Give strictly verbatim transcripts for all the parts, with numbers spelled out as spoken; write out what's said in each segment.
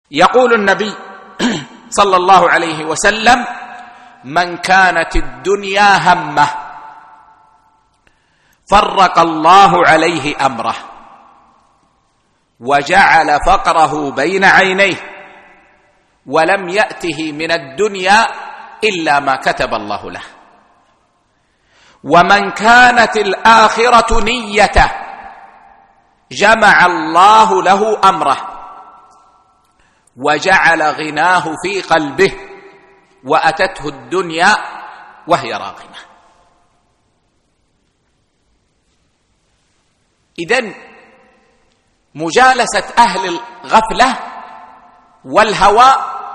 يقول النبي صلى الله عليه وسلم: من كانت الدنيا همه فرق الله عليه أمره وجعل فقره بين عينيه ولم يأته من الدنيا إلا ما كتب الله له. ومن كانت الآخرة نيته جمع الله له أمره وجعل غناه في قلبه وأتته الدنيا وهي راغمة. إذن مجالسة أهل الغفلة والهوى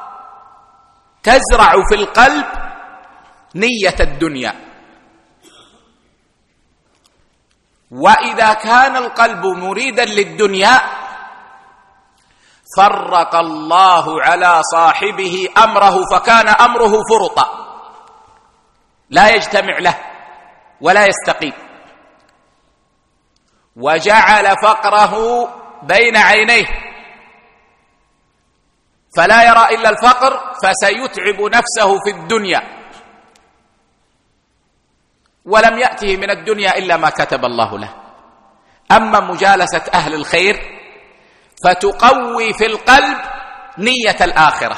تزرع في القلب نية الدنيا، وإذا كان القلب مريدا للدنيا فرق الله على صاحبه أمره فكان أمره فرطا لا يجتمع له ولا يستقيم، وجعل فقره بين عينيه فلا يرى إلا الفقر فسيتعب نفسه في الدنيا ولم يأته من الدنيا إلا ما كتب الله له. أما مجالسة أهل الخير فتقوي في القلب نية الآخرة،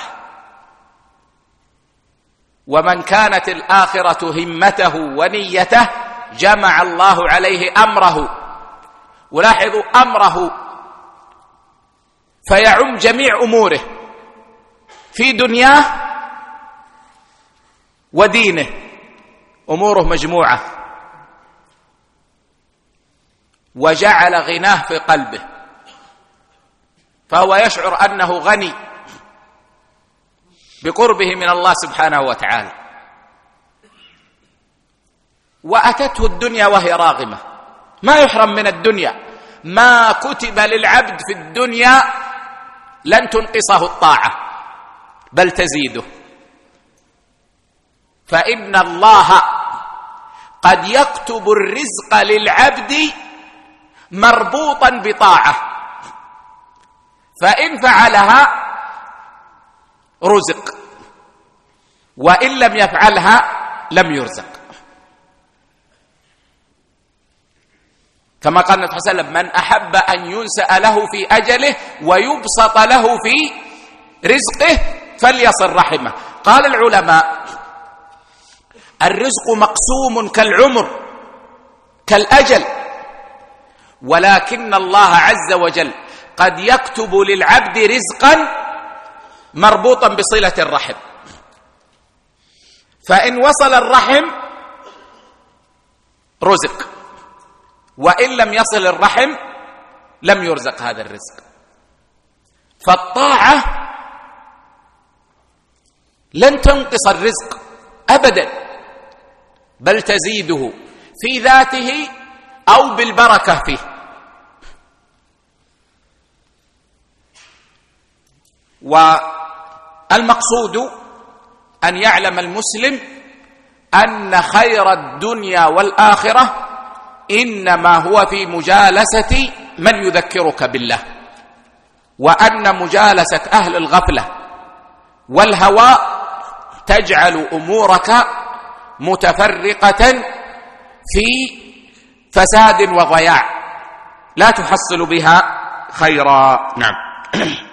ومن كانت الآخرة همته ونيته جمع الله عليه أمره. ولاحظوا أمره فيعم جميع أموره في دنياه ودينه، أموره مجموعة. وجعل غناه في قلبه فهو يشعر أنه غني بقربه من الله سبحانه وتعالى، وأتته الدنيا وهي راغمة. ما يحرم من الدنيا، ما كتب للعبد في الدنيا لن تنقصه الطاعة بل تزيده، فإن الله قد يكتب الرزق للعبد مربوطا بطاعة، فإن فعلها رزق وإن لم يفعلها لم يرزق. كما قال النبي صلى الله عليه وسلم: من أحب أن ينسأ له في أجله ويبسط له في رزقه فليصل رحمه. قال العلماء: الرزق مقسوم كالعمر كالأجل، ولكن الله عز وجل قد يكتب للعبد رزقا مربوطا بصلة الرحم، فإن وصل الرحم رزق، وإن لم يصل الرحم لم يرزق هذا الرزق. فالطاعة لن تنقص الرزق أبدا بل تزيده في ذاته أو بالبركة فيه. والمقصود أن يعلم المسلم أن خير الدنيا والآخرة إنما هو في مجالسة من يذكرك بالله، وأن مجالسة أهل الغفلة والهوى تجعل أمورك متفرقة في فساد وضياع لا تحصل بها خيرا. نعم.